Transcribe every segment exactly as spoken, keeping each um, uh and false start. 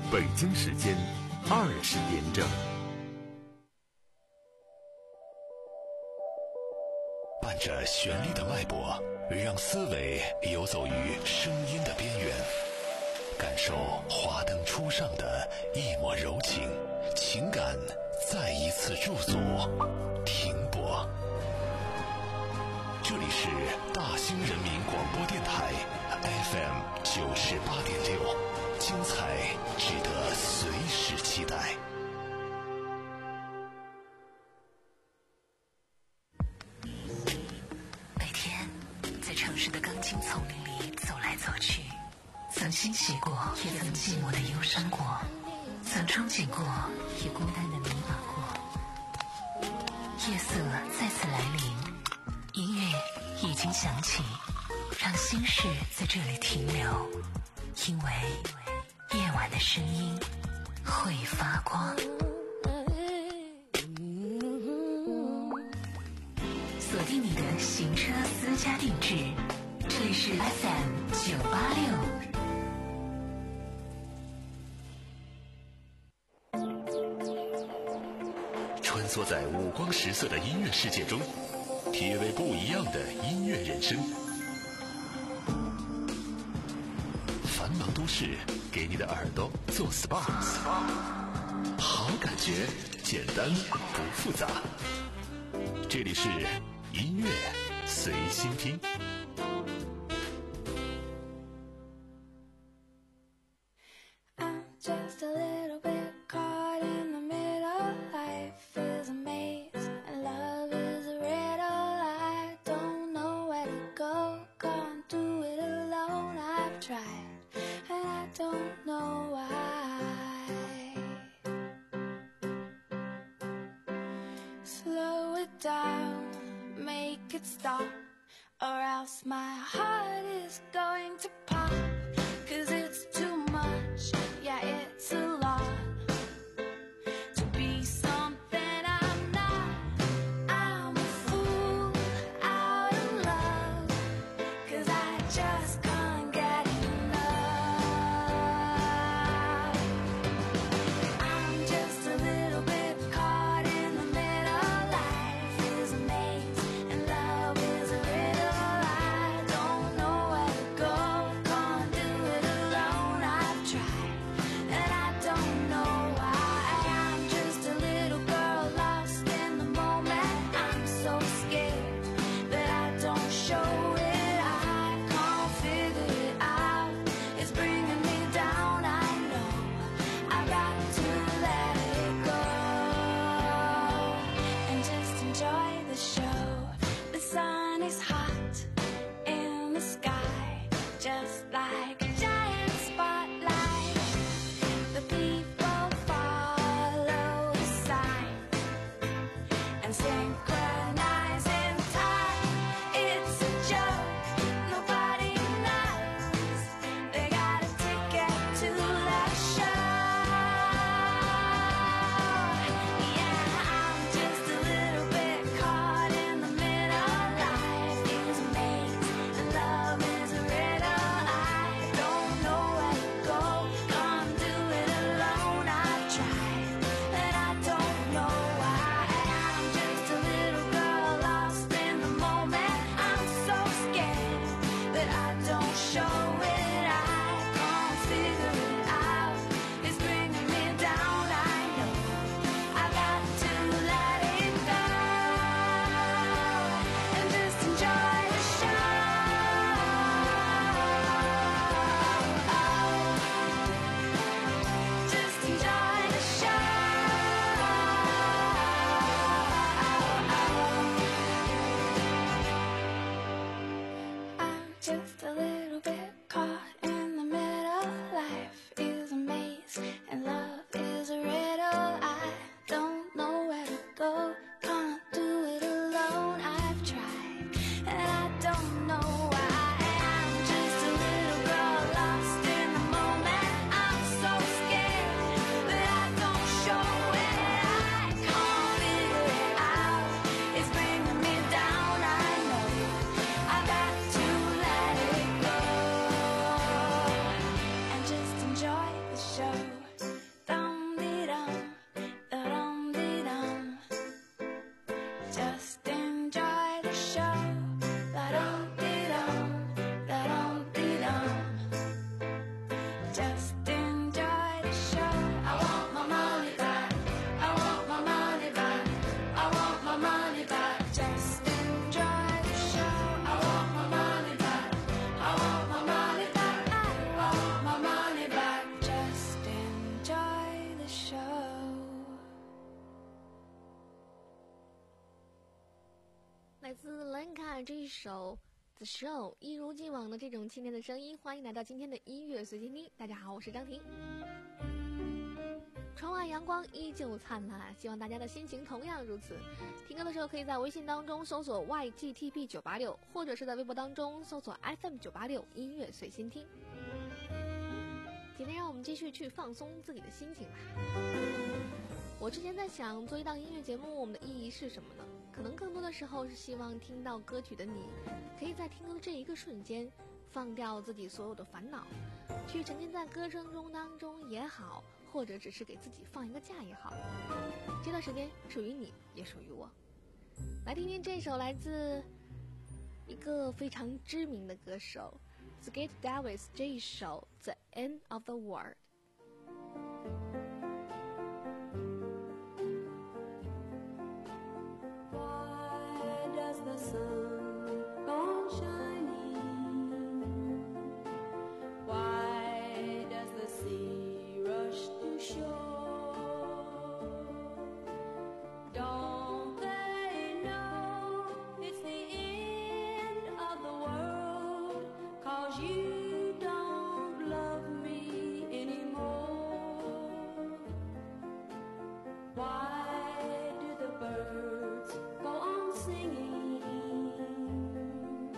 北京时间二十点整。 伴着旋律的脉搏，让思维游走于声音的边缘，感受华灯初上的一抹柔情，情感再一次驻足停泊。这里是大兴人民广播电台 F M 九十八点六，精彩值得随时期待。 每天在城市的钢筋丛林里走来走去，曾欣喜过，也曾寂寞的忧伤过，曾憧憬过，也孤单的迷茫过。夜色再次来临，音乐已经响起，让心事在这里停留，因为夜晚的声音会发光。锁定你的行车私家定制，这里是 F M 九八六。 穿梭在五光十色的音乐世界中，体味不一样的音乐人生。繁忙都市给你的耳朵做 S P A， 好感觉简单不复杂。这里是音乐随心听。 Go 自兰卡这一首 The Show， 一如既往的这种清甜的声音，欢迎来到今天的音乐随心听。大家好，我是张婷。窗外阳光依旧灿烂，希望大家的心情同样如此。听歌的时候可以在微信当中搜索 Y G T B 九八六， 或者是在微博当中搜索 F M 九八六 音乐随心听。今天让我们继续去放松自己的心情吧。我之前在想，做一档音乐节目，我们的意义是什么呢？可能更多的时候是希望听到歌曲的你，可以在听歌的这一个瞬间，放掉自己所有的烦恼，去沉浸在歌声中当中也好，或者只是给自己放一个假也好。这段时间属于你，也属于我。来听听这首来自一个非常知名的歌手 Skate Davis 这一首 The End of the World。Why does the sun go on shining? Why does the sea rush to shore? Don't they know it's the end of the world? 'Cause you don't love me anymore. Why do the birds go on singing?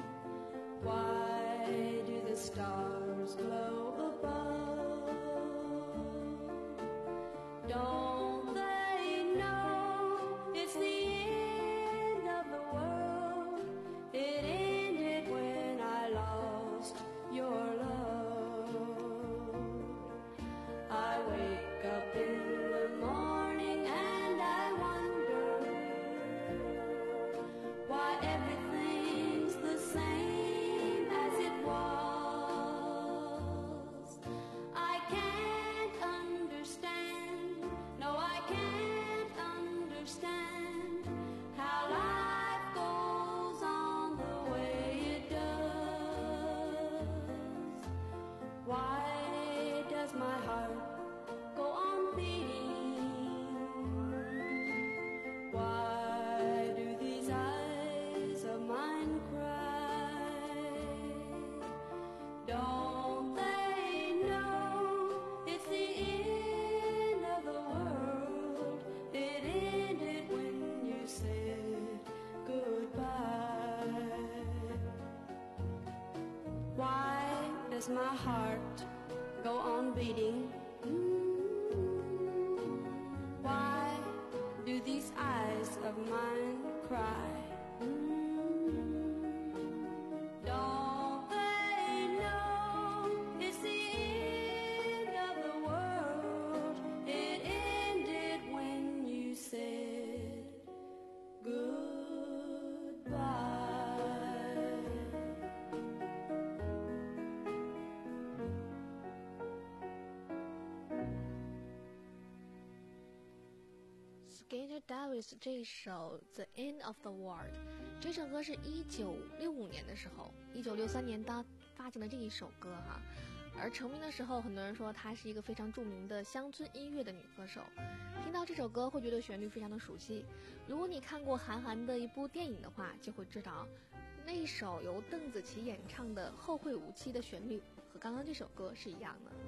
Why do the stars glow above? Don't they know it's the end of the world? It ended when I lost your love. I wake up in the morning and I wonder why everything's the same as it was. I can't understand, no I can't understand how life goes on the way it does. Why does my heart go on beating? Why do these eyes of mine cry? Don't they know it's the end of the world? It ended when you said goodbye. Why does my heart go on beating? Why do these eyes of mine cry? Don't they know it's the end of the world? It ended when you said goodbye. Skate Davis 这一首 The End of the World， 这首歌是一九六五年的时候，一九六三年他发行的这一首歌哈。而成名的时候，很多人说她是一个非常著名的乡村音乐的女歌手。听到这首歌会觉得旋律非常的熟悉，如果你看过韩寒的一部电影的话，就会知道那一首由邓紫棋演唱的《后会无期》的旋律和刚刚这首歌是一样的。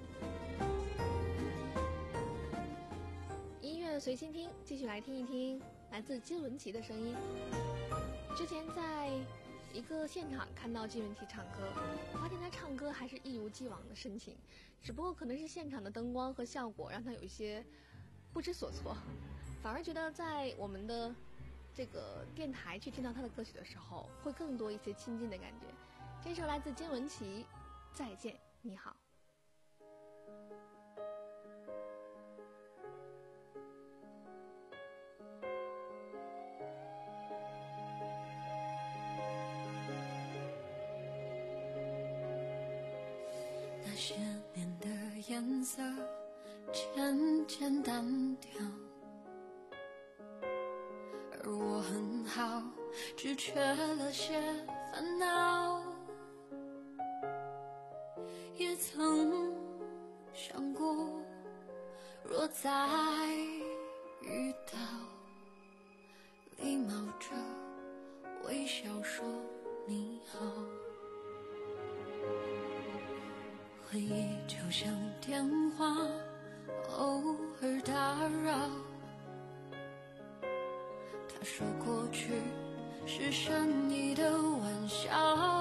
音乐随心听，继续来听一听来自金玟岐的声音。之前在一个现场看到金玟岐唱歌，发现他唱歌还是一如既往的深情，只不过可能是现场的灯光和效果让他有一些不知所措，反而觉得在我们的这个电台去听到他的歌曲的时候，会更多一些亲近的感觉。这首来自金玟岐，再见你好。 那些年的颜色渐渐淡掉，而我很好，只缺了些烦恼。也曾想过，若再遇到，礼貌着微笑响电话偶尔打扰，他说过去是善意的玩笑，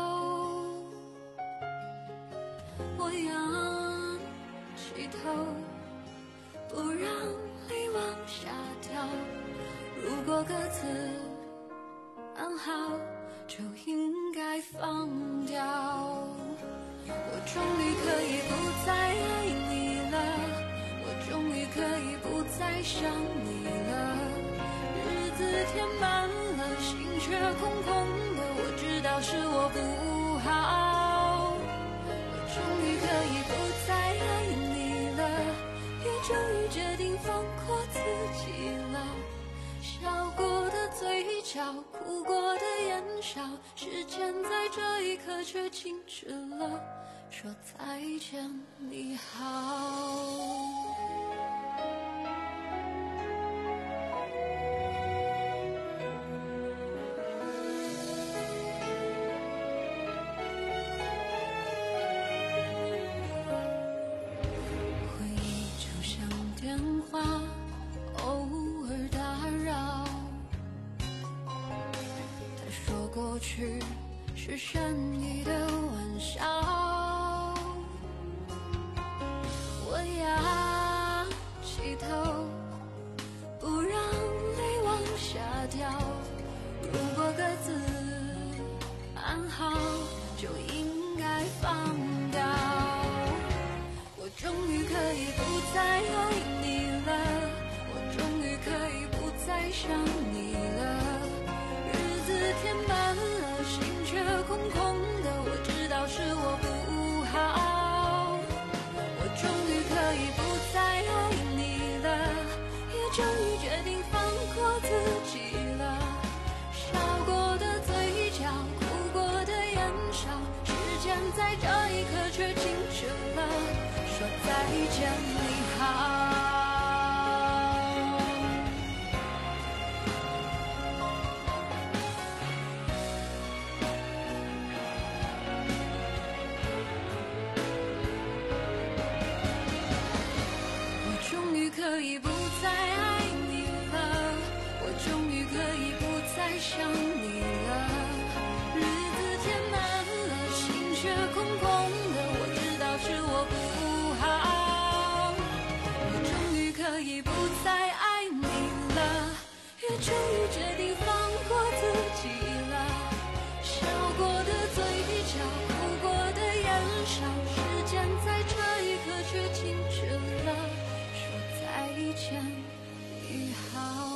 我仰起头不让泪往下掉，如果各自安好就应该放掉，我终于可以不再爱你了，我终于可以不再想你了，日子填满了，心却空空的，我知道是我不好，我终于可以不再爱你了，也终于决定放过自己了，笑过的嘴角，哭过的眼梢，时间在这一刻却静止了，说再见你好。过去是善意的玩笑，我仰起头不让泪往下掉，如果各自安好就应该放掉，我终于可以不再爱你了，我终于可以不再想你了，填满了，心却空空的，我知道是我不好，我终于可以不再爱你了，也终于决定放过自己了，笑过的嘴角，哭过的眼梢，时间在这一刻却静止了，说再见你好。可以不再爱你了，我终于可以不再想你了，日子填满了，心却空空的，我知道是我不好，我终于可以不再爱你了，也终于决定放过自己了，笑过的嘴角，哭过的眼梢，时间在这一刻却静止了，再见你好。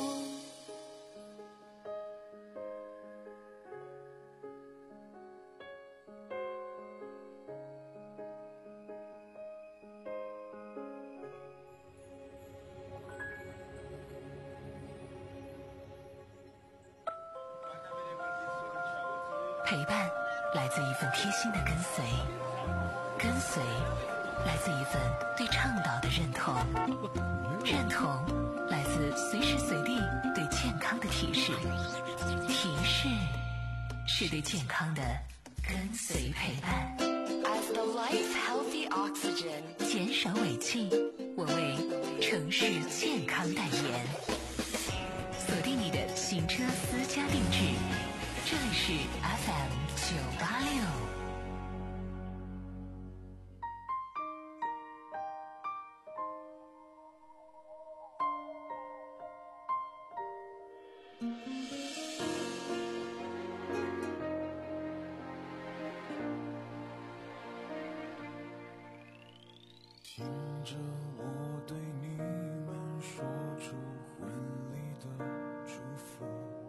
陪伴来自一份贴心的跟随，跟随来自一份对倡导的认同，认同来自随时随地对健康的提示，提示是对健康的跟随陪伴。 As the life healthy oxygen， 减少尾气，我为城市健康代言。锁定你的行车私家定制，这里是 F M 九八六。 听着我对你们说出婚礼的祝福，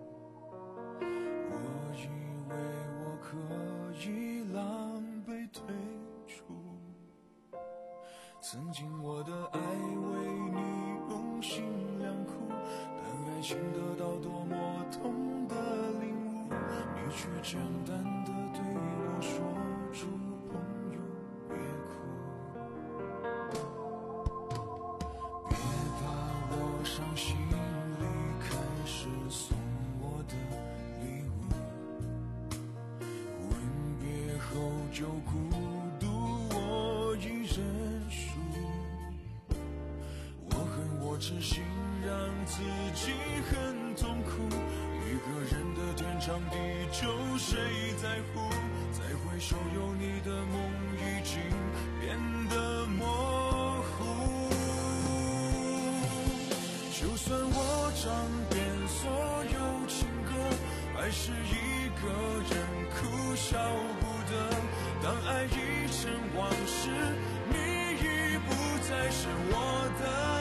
我以为我可以狼狈退出，曾经我的爱为你用心良苦，但爱情得到多么痛的领悟，你却简单的对我说出朋友别哭，别把我伤心里开始送我的礼物，吻别后就孤独，我一人我痴心让自己很痛苦，一个人的天长地久谁在乎，再回首有你的梦已经变得模糊。就算我唱遍所有情歌，还是一个人哭笑不得，当爱已成往事，你已不再是我的。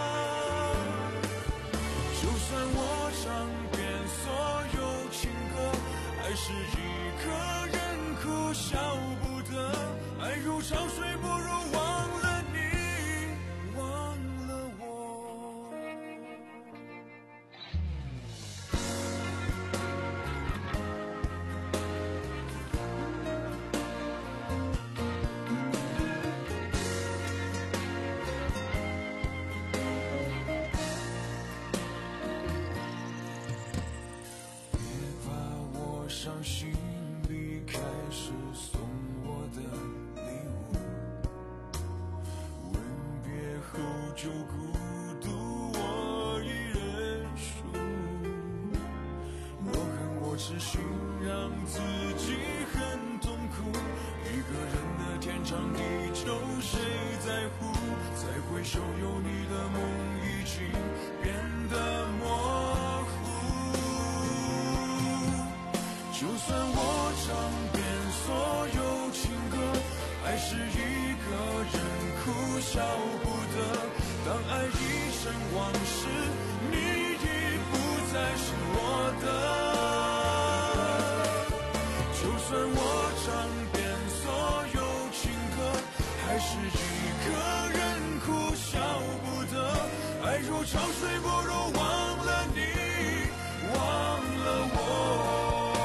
就算我唱遍所有情歌，还是一个人哭笑不得，爱如潮水，不如忘了你，忘了我。伤心离开时送我的礼物，吻别后就孤独我一人数。我恨我痴心让自己很痛苦，一个人的天长地久谁在乎，再回首有你的梦已经变得模糊。就算我唱遍所有情歌，还是一个人哭笑不得，当爱已成往事，你已不再是我的。就算我唱遍所有情歌，还是一个人哭笑不得，爱如潮水，不如忘了你，忘了我。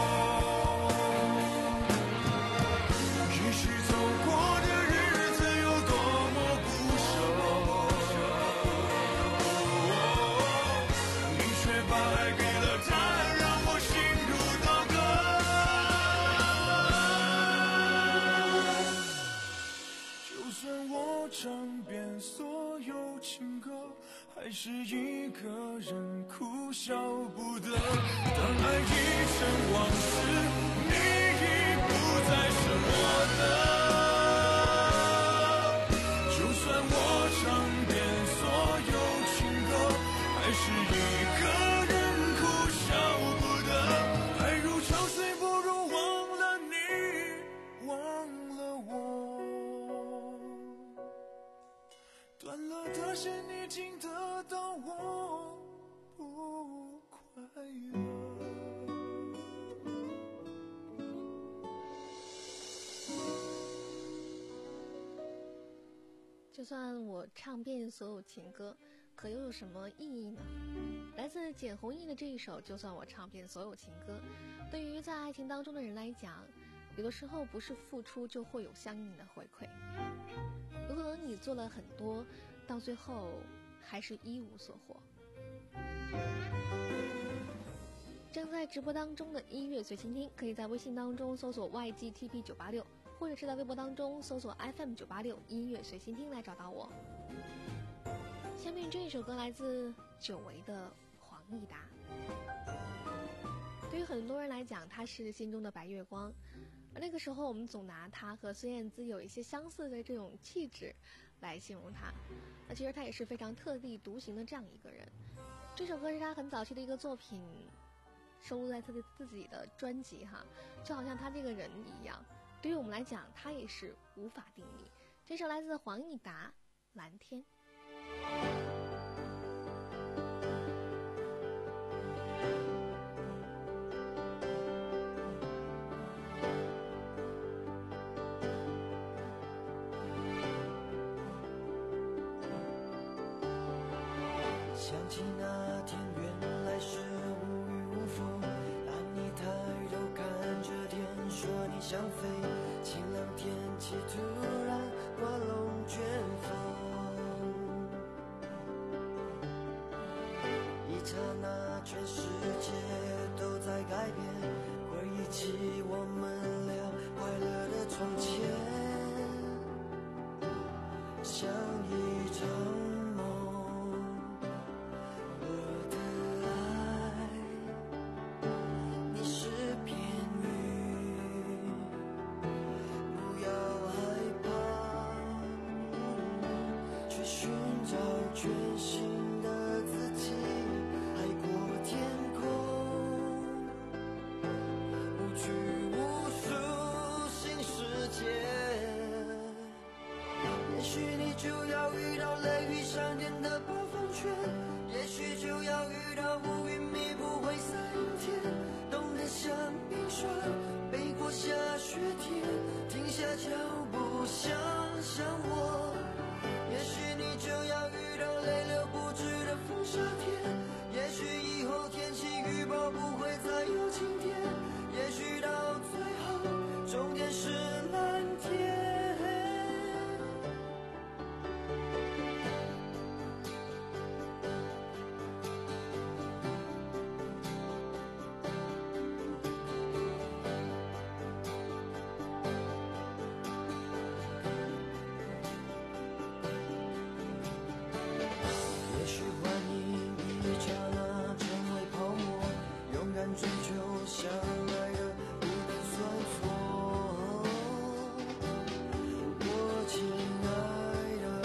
唱遍所有情歌，还是一个人哭笑不得，当爱已成往事，你已不再是我的。就算我唱遍所有情歌，还是一个人哭笑不得，爱如潮水，不如忘了你，忘了我。断了的线已经得到我不快乐。 就算我唱遍所有情歌，可又有什么意义呢？来自简弘毅的这一首《就算我唱遍所有情歌》，对于在爱情当中的人来讲，有的时候不是付出就会有相应的回馈。有可能你做了很多，到最后还是一无所获。正在直播当中的音乐随心听，可以在微信当中搜索 Y G T P 九八六，或者是在微博当中搜索 F M 九八六音乐随心听来找到我。下面这一首歌来自久违的黄义达。对于很多人来讲，他是心中的白月光，而那个时候我们总拿他和孙燕姿有一些相似的这种气质来形容他，那其实他也是非常特立独行的这样一个人。这首歌是他很早期的一个作品，收录在他的自己的专辑哈，就好像他这个人一样，对于我们来讲他也是无法定义。这首来自黄义达《蓝天》。 想起那天原来是无雨无风，当你抬头看着天说你想飞，晴朗天气突然刮龙卷风，一刹那全世界都在改变，回忆起我们俩快乐的从前，像一场梦去寻找全新的自己，海阔天空，无拘无束新世界。也许你就要遇到雷雨闪电的暴风圈，也许就要遇到乌云密布灰色阴天，冻得像冰霜，背过下雪天，停下脚步想想我。也许你就要遇到泪流不止的风沙天，也许以后天气预报不会再有晴天，也许到最后终点是蓝天。也许幻影一刹那成为泡沫，勇敢追求相爱的不能算错。我亲爱的，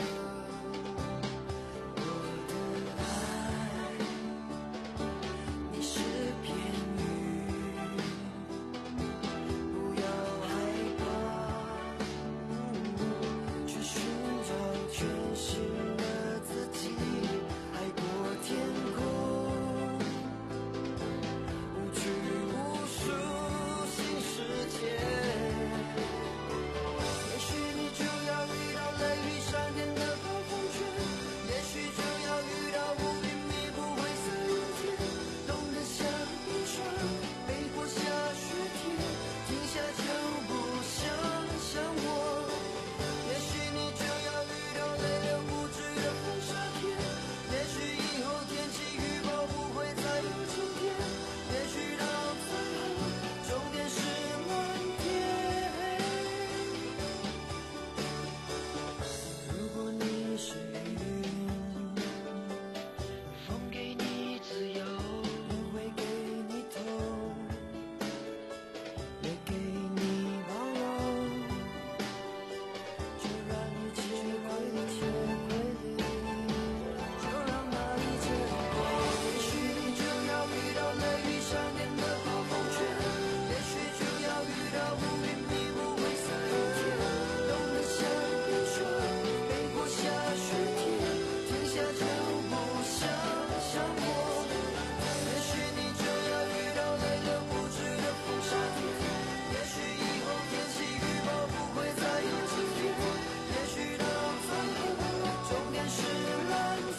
我的爱，你是片羽，不要害怕，去寻找全新的自己，海阔天空，无拘无束新世界。也许你就要遇到雷雨闪电的暴风圈，也许就要遇到乌云密布灰色阴天，冻得像冰霜，背过下雪天，停下脚步想想我。也许你就要遇到泪流不止的风沙天，也许以后天气预报不会再有晴天，也许到最后终点是蓝天。如果你是云，风给你自由，也会给你痛，也给你包容，就让一切归零，就让那一切过。也许你就要遇到雷雨闪电的暴风圈，也许就要遇到乌云密布灰色阴天，冻得像冰霜，背过下雪天，停下脚步想想我。也许你就要遇到泪流不止的风沙天，也许以后天气预报不会再有晴天，也许到最后终点是蓝天。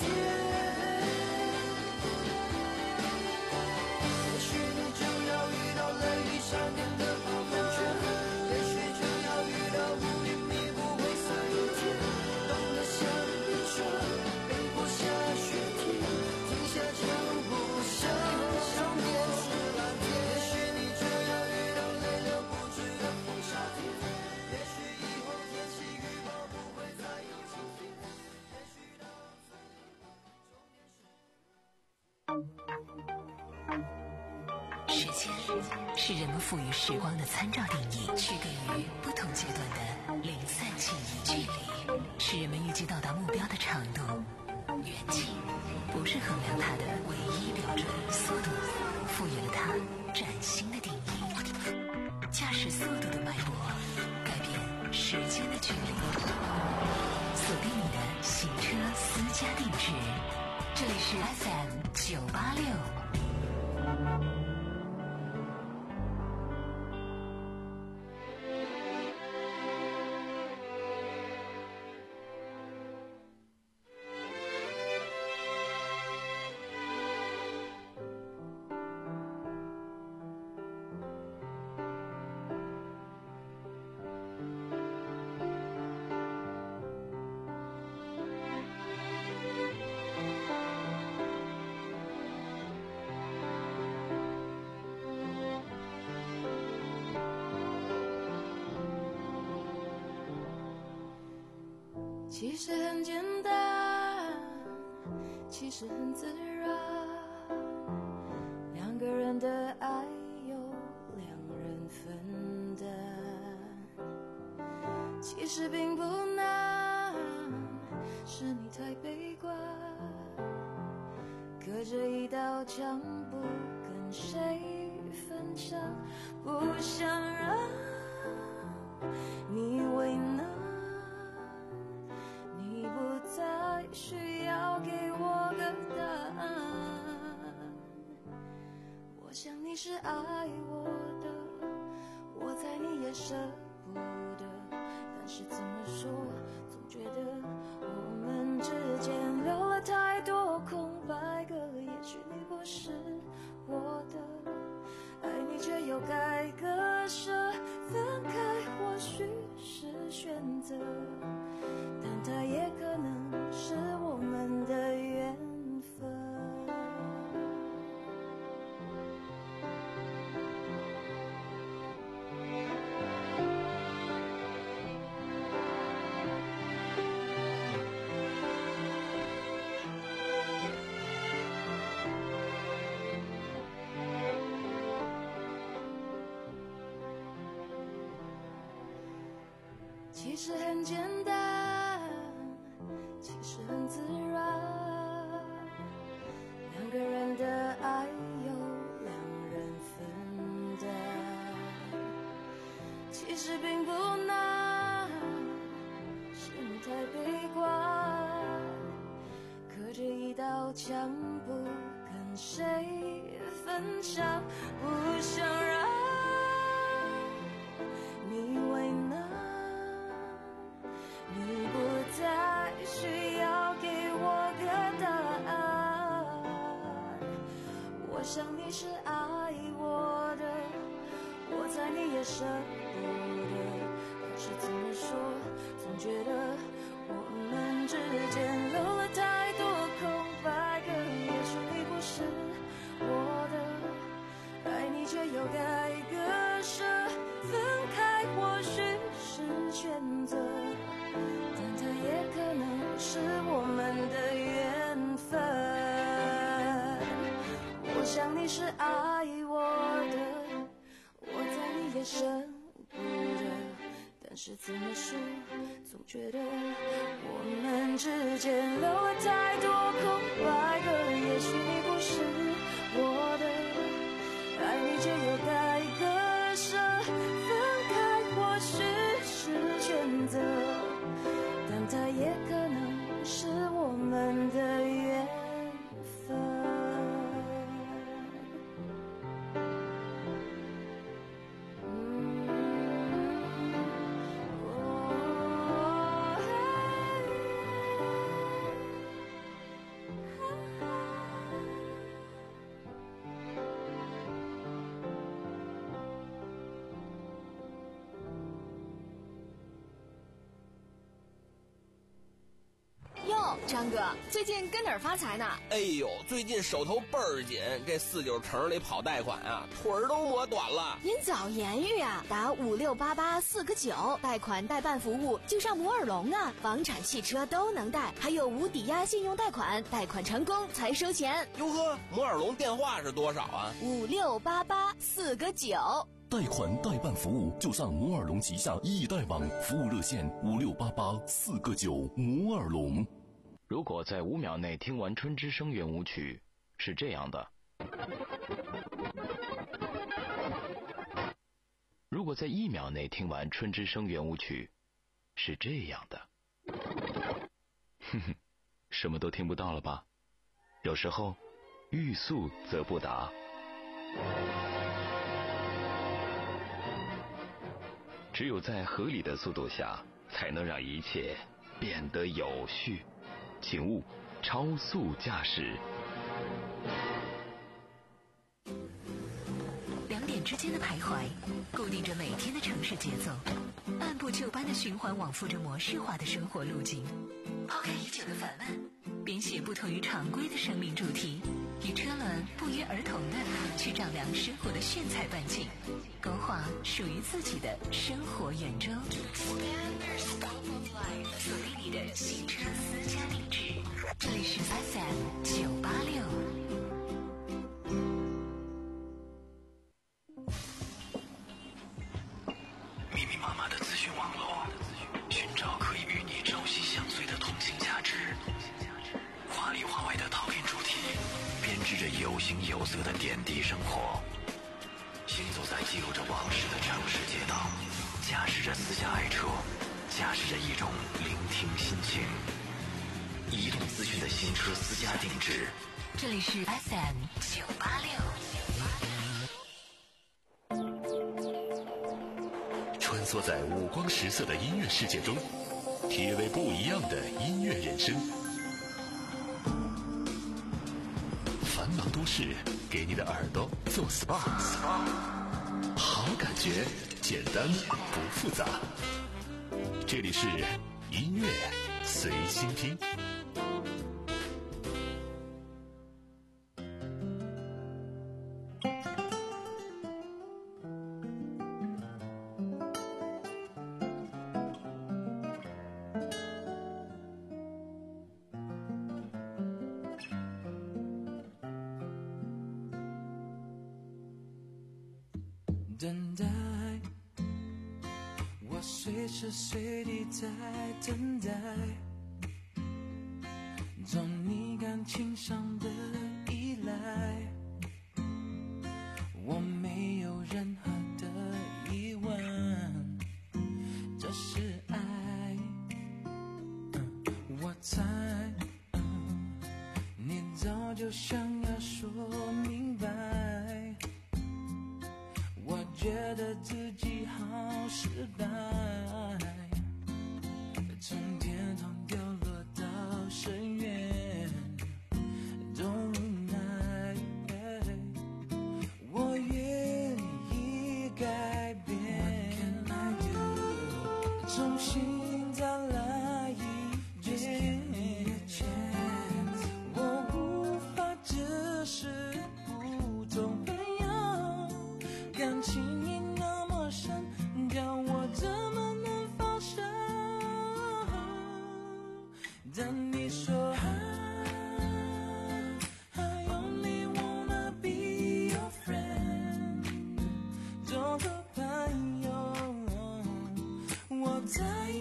也许你就要遇到雷雨闪电的暴风圈，也许就要遇到乌云密布灰色阴天，冻得像冰霜，背过下雪天，停下脚步想想我。也许你就要遇到泪流不止的风沙天，也许以后天气预报不会再有晴天，也许到最后时间是人们赋予时光的参照定义，区隔于不同阶段的零散记忆。距离是人们预计到达目标的长度，远近不是衡量它的唯一标准。速度赋予了它崭新的定义，驾驶速度的脉搏改变时间的距离。锁定你的行车私家定制，这里是 F M 九八六。 其实很简单，其实很自然，两个人的爱由两人分担，其实并不难， 是你太悲观，隔着一道墙不跟谁分享，不想让你为难，你不再需要给我个答案。我想你是爱我的，我猜你也舍不得，但是怎么说，总觉得我们之间留了太多空白格，也许你不是我的，爱你却又该割舍，分开或许是选择，但它也可能是我们的缘分。其实很简单，其实很自然，两个人的爱由两人分担，其实并不难，是你太悲观，隔着一道墙不跟谁分享，不想让你为难，你不再需要给我个答案。我想你是爱我的，我猜你也舍不得，可是怎么说，总觉得我们之间留了太多空白格，也许你不是我的，爱你却又该割舍，分开或许是选择，但它也可能是我们的缘分。我想你是爱我的，我猜你也舍不得，但是怎么说，总觉得我们之间留了太多空白格，也许你不是我的，爱你却又该割舍，分开或许是选择，但它也可能是我们的缘分。 张哥，最近跟哪儿发财呢？ 哎呦，最近手头倍儿紧，这四九城里跑贷款啊，腿儿都磨短了。 您早言语啊，打五六八八四个九，贷款代办服务就上摩尔龙啊，房产、汽车都能贷，还有无抵押信用贷款，贷款成功才收钱。 哟呵，摩尔龙电话是多少啊？ 五六八八四个九。 贷款代办服务就上摩尔龙旗下易贷网，服务热线五六八八四个九。摩尔龙。 如果在五秒内听完春之声圆舞曲，是这样的；如果在一秒内听完春之声圆舞曲，是这样的。哼哼，什么都听不到了吧？有时候，欲速则不达。只有在合理的速度下，才能让一切变得有序。请勿超速驾驶。 两点之间的徘徊，固定着每天的城市节奏，按部就班的循环往复着模式化的生活路径。抛开已久的烦闷，编写不同于常规的生命主题，与车轮不约而同的去丈量生活的炫彩半径，勾画属于自己的生活圆周。锁定你的新车私家地址，这里是 F M 九八六。 密密麻麻的资讯网络，寻找可以与你朝夕相随的同性价值。 着有形有色的点滴生活，行走在记录着往事的城市街道，驾驶着私家爱车，驾驶着一种聆听心情。移动资讯的新车私家定制， 这里是 F M 九八六。 穿梭在五光十色的音乐世界中，体味不一样的音乐人生。繁忙都市给你的耳朵做 S P A， 好感觉简单不复杂。这里是音乐随心听。 等待，我随时随地在等待，做你感情上的依赖，我没有任何的疑问，这是爱，嗯、我猜、嗯、你早就想要说明白，我觉得自己好失败，从天堂掉落到深渊都无奈，我愿意改变，重新再来一遍，我无法只是普通朋友，感情已那么深，叫我怎么能放手？但你说 I only wanna be your friend， 做个朋友，我在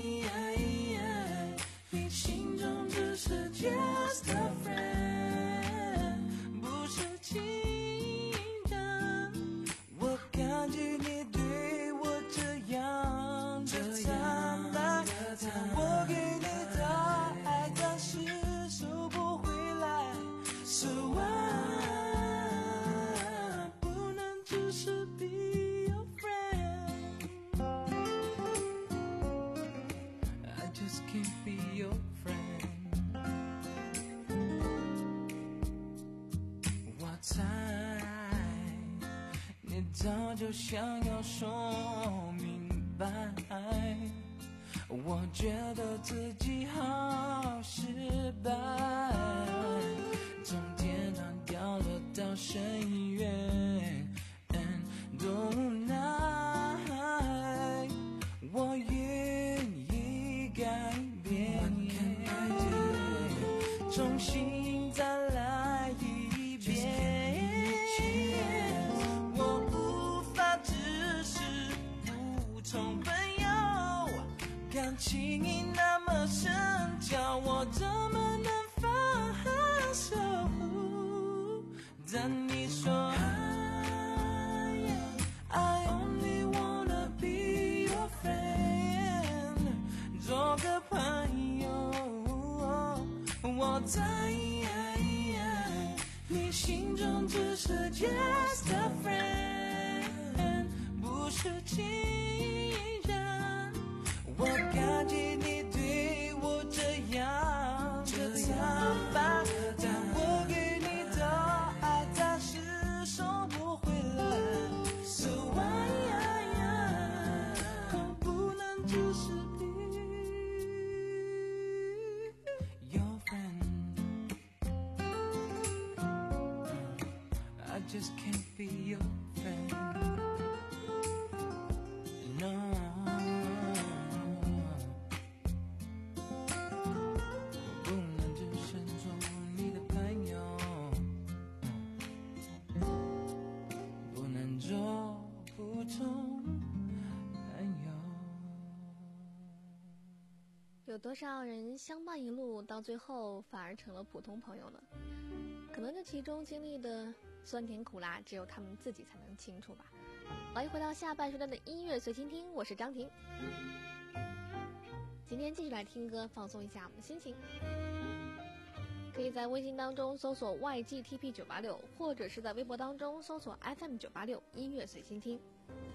你心中只是 just a friend， 不是情人。我感激你对我这样的坦白，我给你的爱暂时收不回来， So I 不能只是 be your friend， I just can't be your friend， 我猜你早就想要说明白，我觉得自己好失败，从天堂掉落到深渊都无奈，我愿意改变，重新再来一遍，我无法只是普通朋友，感情已那么深，叫我怎么能放手？但你说 I only wanna be your friend， 做个朋友，我在你心中只是 just a friend， 不是情人。我感激你对我这样的坦白，但我给你的爱暂时收不回来， So I 不能只是 be your friend， I just can't be your friend， no。 有多少人相伴一路，到最后反而成了普通朋友呢？ 可能这其中经历的酸甜苦辣，只有他们自己才能清楚吧。欢迎回到下半时段的音乐随心听，我是张婷。今天继续来听歌，放松一下我们的心情。可以在微信当中搜索 Y G T P 九八六，或者是在微博当中搜索 F M 九八六音乐随心听。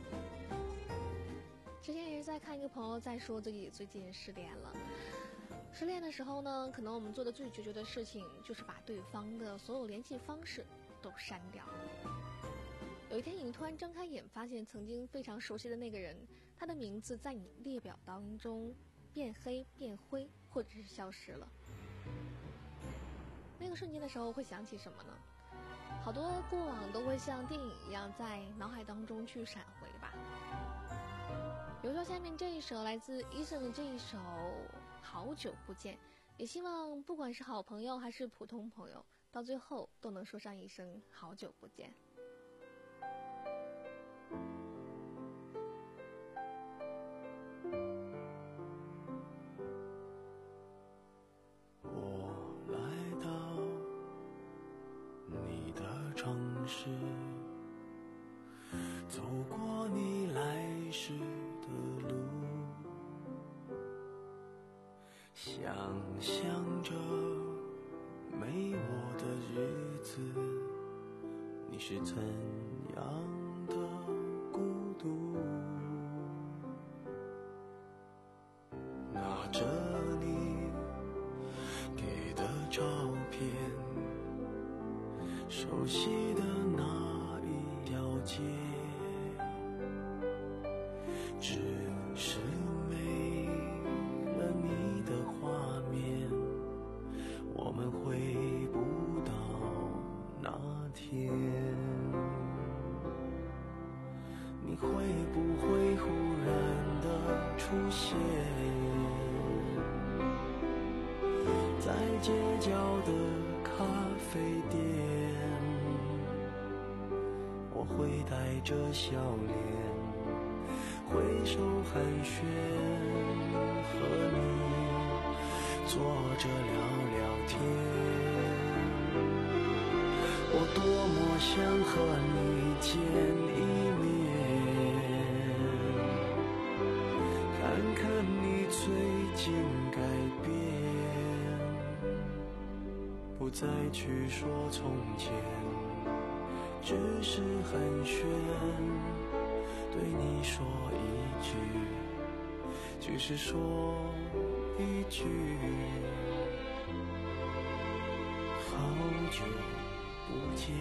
之前也是在看一个朋友在说自己最近失恋了。失恋的时候呢，可能我们做的最决绝的事情就是把对方的所有联系方式都删掉。有一天你突然睁开眼，发现曾经非常熟悉的那个人，他的名字在你列表当中变黑变灰，或者是消失了。那个瞬间的时候会想起什么呢？好多过往都会像电影一样在脑海当中去闪回吧。比如说下面这一首来自 Eason 的这一首好久不见，也希望不管是好朋友还是普通朋友，到最后都能说上一声好久不见。 走过你来时的路，想象着没我的日子，你是怎样的孤独。拿着你给的照片，熟悉的那一条街，只是没了你的画面，我们回不到那天。你会不会忽然的出现在街角的咖啡店？我会带着笑脸挥手寒暄，和你坐着聊聊天。我多么想和你见一面，看看你最近改变，不再去说从前，只是寒暄，对你说一句，只是说一句，好久不见。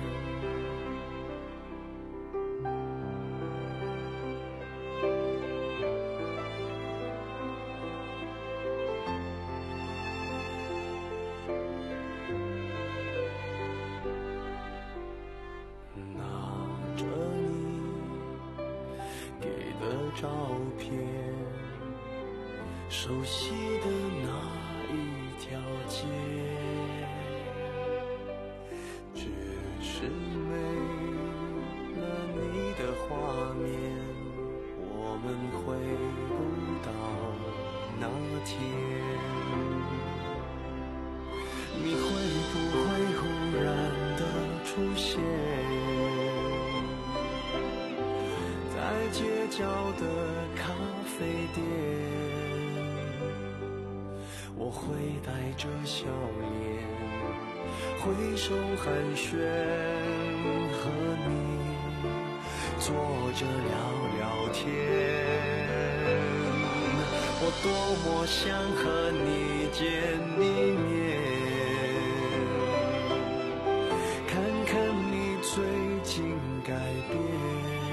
照片，熟悉的那一条街，只是没了你的画面，我们回不到那天。你会不会忽然的出现在街角的咖啡店？我会带着笑脸挥手寒暄，和你坐着聊聊天。我多么想和你见一面，看看你最近改变，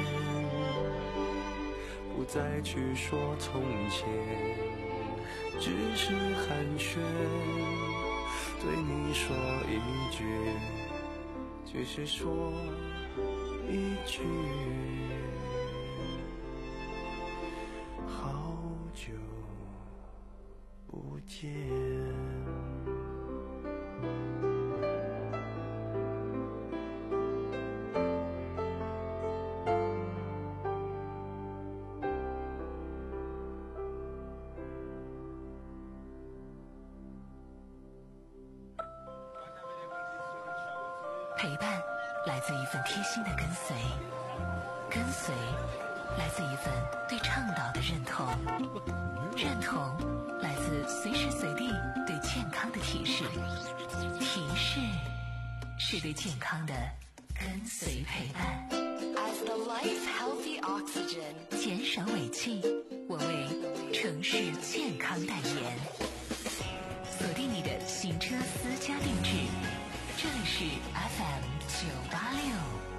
不再去说从前，只是寒暄，对你说一句，只是说一句，好久不见。 陪伴来自一份贴心的跟随，跟随来自一份对倡导的认同，认同来自随时随地对健康的提示，提示是对健康的跟随陪伴。 As the life healthy oxygen， 减少尾气，我为城市健康代言。锁定你的行车私家定制，这里是 F M 九八六。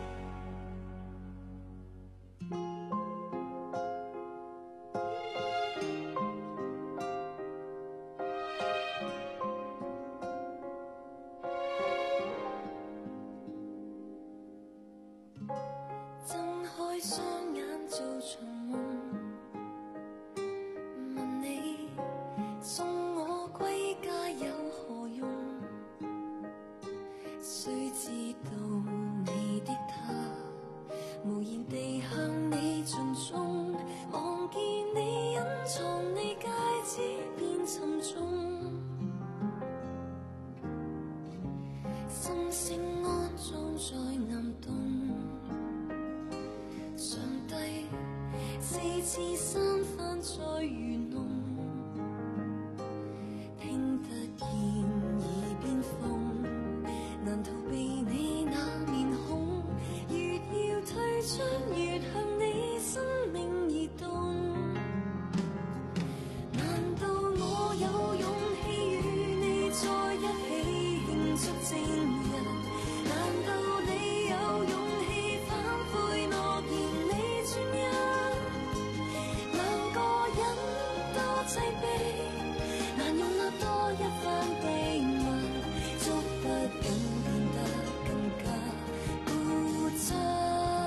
睜開雙眼做場夢，問你送我歸家有何用？誰知道你的他無言地向你盡忠，望見你隱藏你戒指變沉重，心聲安裝在暗洞。上帝四次三番在愚弄，聽得見耳邊風，難逃避你那面孔，越要退出越向你生命移動。難道我有勇氣與你在一起慶祝正日？難道你有勇氣反悔諾言？兩個人多擠迫，難容納多一番秘密，觸不緊變得更加固執。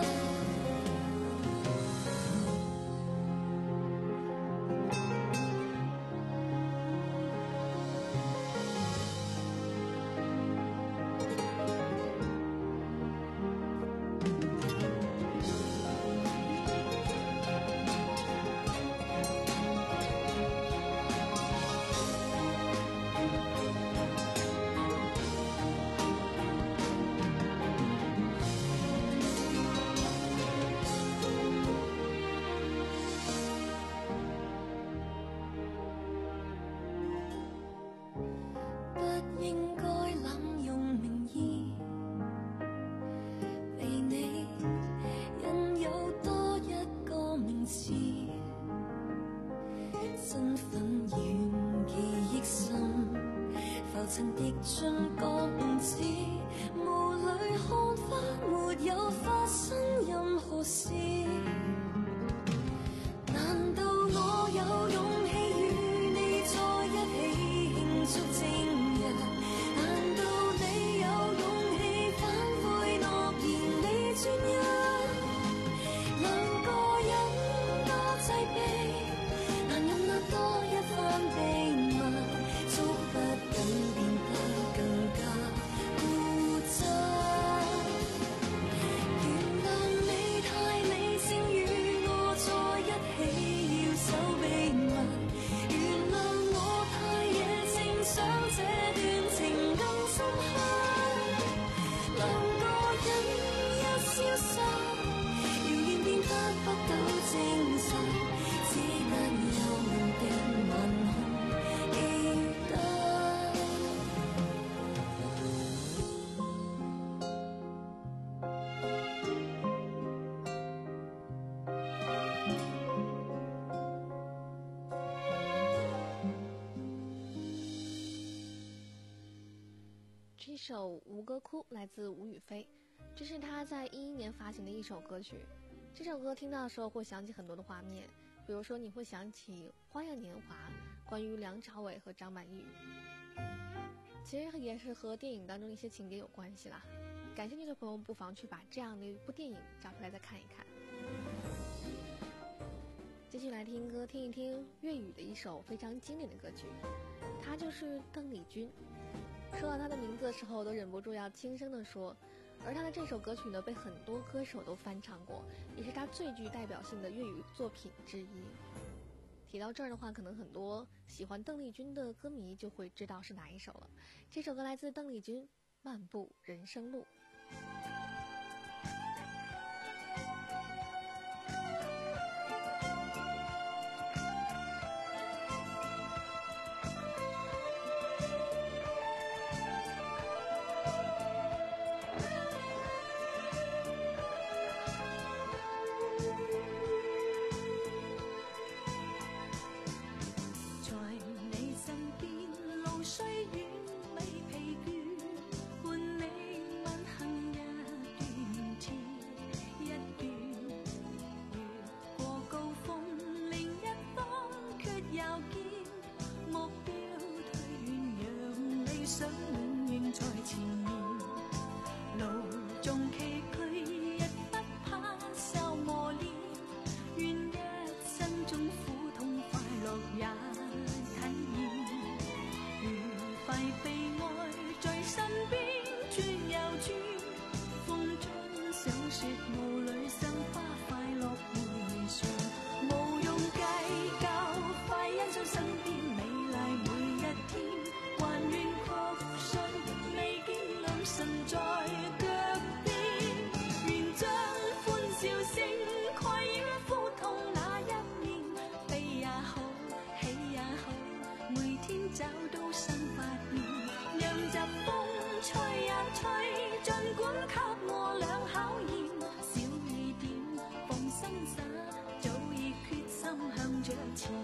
曾跌進鋼子霧裏看法，沒有發生任何事。難道我有勇氣與你在一起慶祝正日？難道你有勇氣反悔諾言你專一？兩個人多擠迫，難容納多一番秘密，觸不緊變得更加固執。原諒你太理性，與我在一起要守秘密。原諒我太野性，想這段情更深刻。兩個人一消失，謠言變得不到證實，只得幽冥的晚空記得。 这首《吴哥窟》来自吴雨霏，这是他在一一年发行的一首歌曲。这首歌听到的时候会想起很多的画面，比如说你会想起《花样年华》，关于梁朝伟和张曼玉，其实也是和电影当中的一些情节有关系啦。感兴趣的朋友不妨去把这样的一部电影找出来再看一看。继续来听歌，听一听粤语的一首非常经典的歌曲，他就是邓丽君。说到他的名字的时候，都忍不住要轻声地说。而他的这首歌曲呢，被很多歌手都翻唱过，也是他最具代表性的粤语作品之一。提到这儿的话，可能很多喜欢邓丽君的歌迷就会知道是哪一首了。这首歌来自邓丽君《漫步人生路》。 想永遠在前面，路縱崎嶇亦不怕受磨練，願一生中苦痛快樂也體驗，愉快被愛在身邊轉又轉，風中想說霧裏賞花快樂回旋，無用計較，快欣賞身邊美麗每一天，還願確信未見兩神在腳邊，願將歡笑聲蓋掩苦痛那一面，悲也好，喜也好，每天找到新發現，讓疾風吹呀吹，儘管給我倆考驗，小雨點放心灑，早已決心向着前。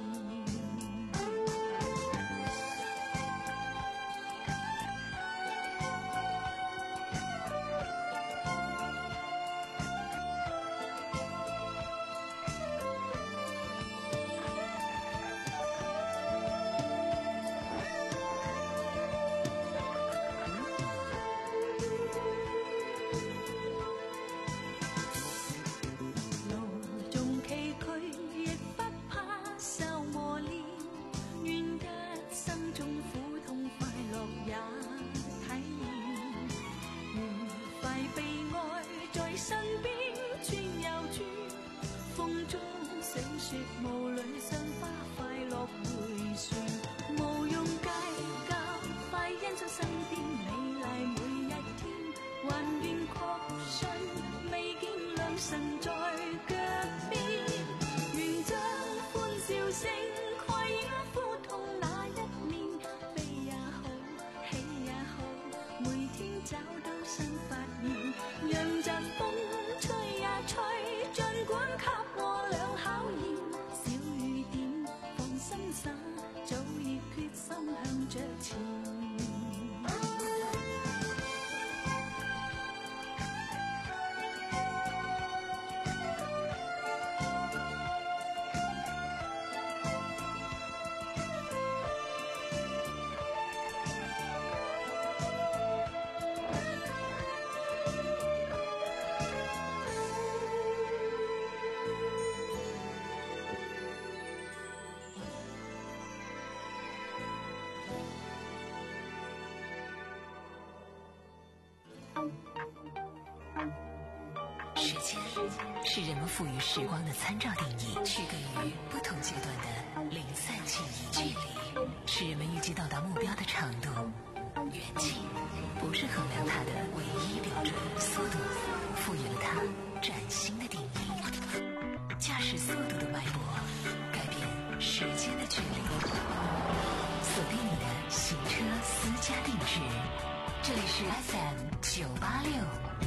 时间是人们赋予时光的参照定义，区隔于不同阶段的零散记忆。距离是人们预计到达目标的长度，远近不是衡量它的唯一标准。速度赋予了它崭新的定义，驾驶速度的脉搏改变时间的距离。锁定你的行车私家定制，这里是 F M 九八六。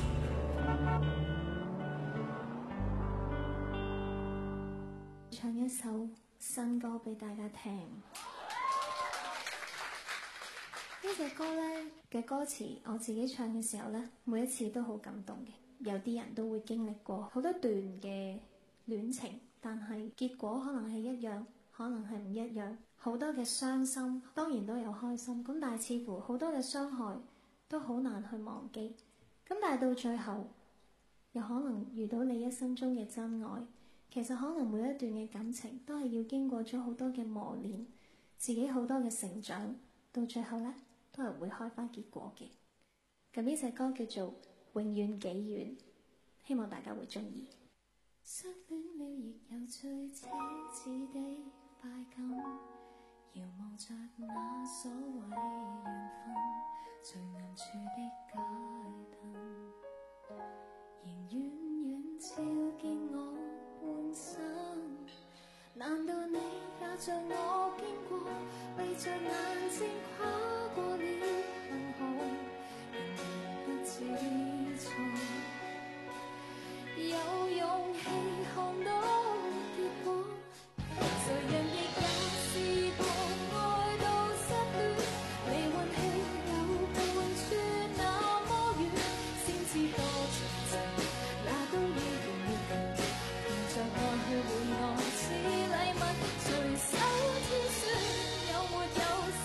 唱一首新歌俾大家聽。呢隻歌呢嘅歌詞，我自己唱嘅時候呢，每一次都好感動嘅。有啲人都會經歷過好多段嘅戀情，但係結果可能係一樣，可能係唔一樣。好多嘅傷心，當然都有開心，咁但係似乎好多嘅傷害都好難去忘記。咁但係到最後，有可能遇到你一生中嘅真愛。其實可能每一段嘅感情都係要經過咗好多嘅磨練，自己好多嘅成長，到最後呢都係會開花結果嘅。咁呢隻歌叫做《永遠幾遠》，希望大家會鍾意。失戀了亦有最奢侈的快感，遙望着那所謂緣分，最暗處的街燈，仍遠遠照見我半生。難道你也像我經過，閉着眼睛跨過了銀河，仍然不知錯，有勇氣看到結果。誰人亦有試過愛到失戀，離運氣有半處那麼遠，先知多情情那都要用力強，憑着愛去換我似禮物，隨手挑選有沒有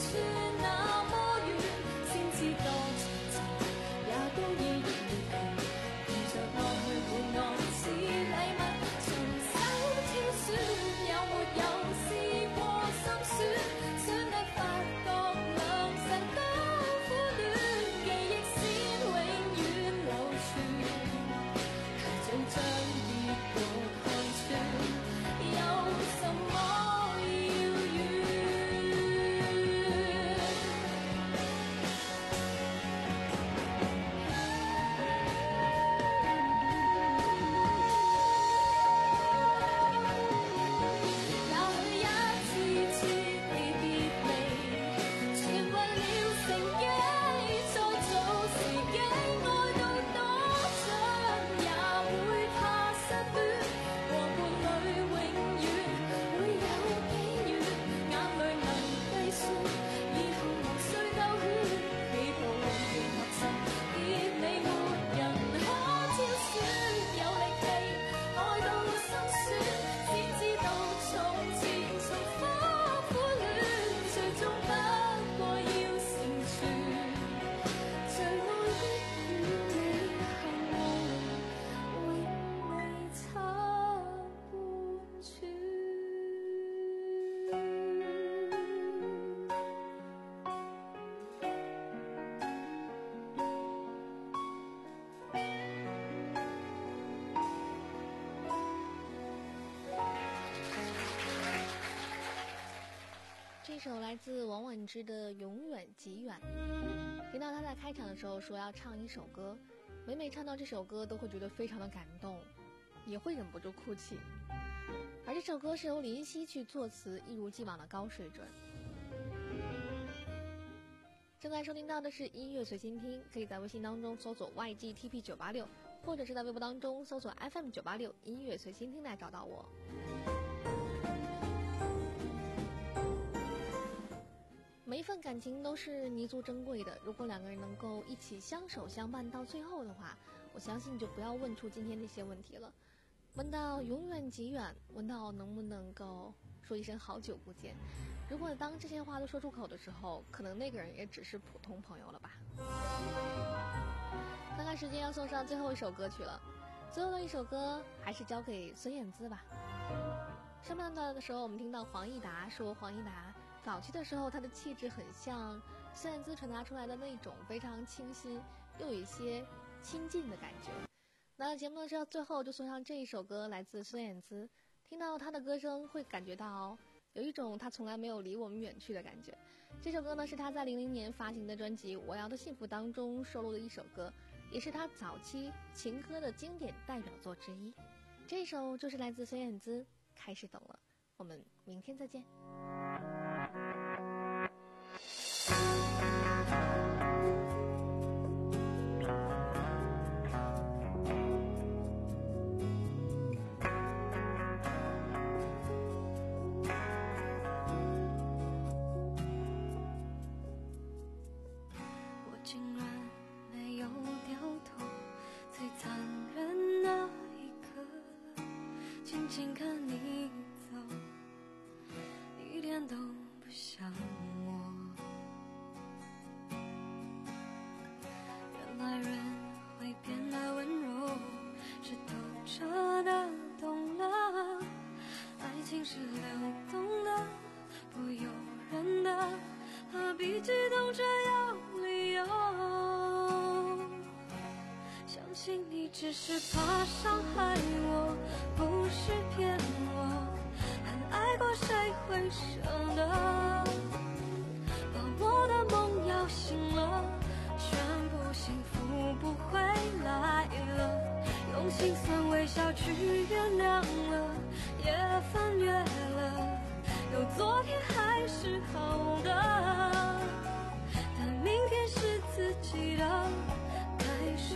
这首来自王菀之的《永远极远》，听到他在开场的时候说要唱一首歌，每每唱到这首歌都会觉得非常的感动，也会忍不住哭泣。而这首歌是由林夕去作词，一如既往的高水准。正在收听到的是音乐随心听，可以在微信当中搜索 Y G T P 九八六，或者是在微博当中搜索 F M 九八六音乐随心听来找到我。每一份感情都是弥足珍贵的，如果两个人能够一起相守相伴到最后的话，我相信就不要问出今天这些问题了。问到永远极远，问到能不能够说一声好久不见，如果当这些话都说出口的时候，可能那个人也只是普通朋友了吧。看看时间要送上最后一首歌曲了，最后的一首歌还是交给孙燕姿吧。上半段的时候我们听到黄义达说，黄义达早期的时候他的气质很像孙燕姿传达出来的那种非常清新又有一些亲近的感觉。那节目的最后就送上这一首歌，来自孙燕姿，听到她的歌声会感觉到有一种她从来没有离我们远去的感觉。这首歌呢是她在零零年发行的专辑《我要的幸福》当中收录的一首歌，也是她早期情歌的经典代表作之一。这首就是来自孙燕姿《开始懂了》，我们明天再见。 静看你走，一点都不像我。原来人会变得温柔，是透彻的懂了。爱情是流动的，不由人的，何必激动着有理由？相信你只是怕伤害我，不是骗我，还爱过谁会舍得把我的梦摇醒了，宣布幸福不会来了，用心酸微笑去原谅了，也翻越了，有昨天还是好的，但明天是自己的开始。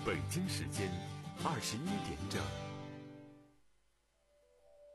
北京时间二十一点整。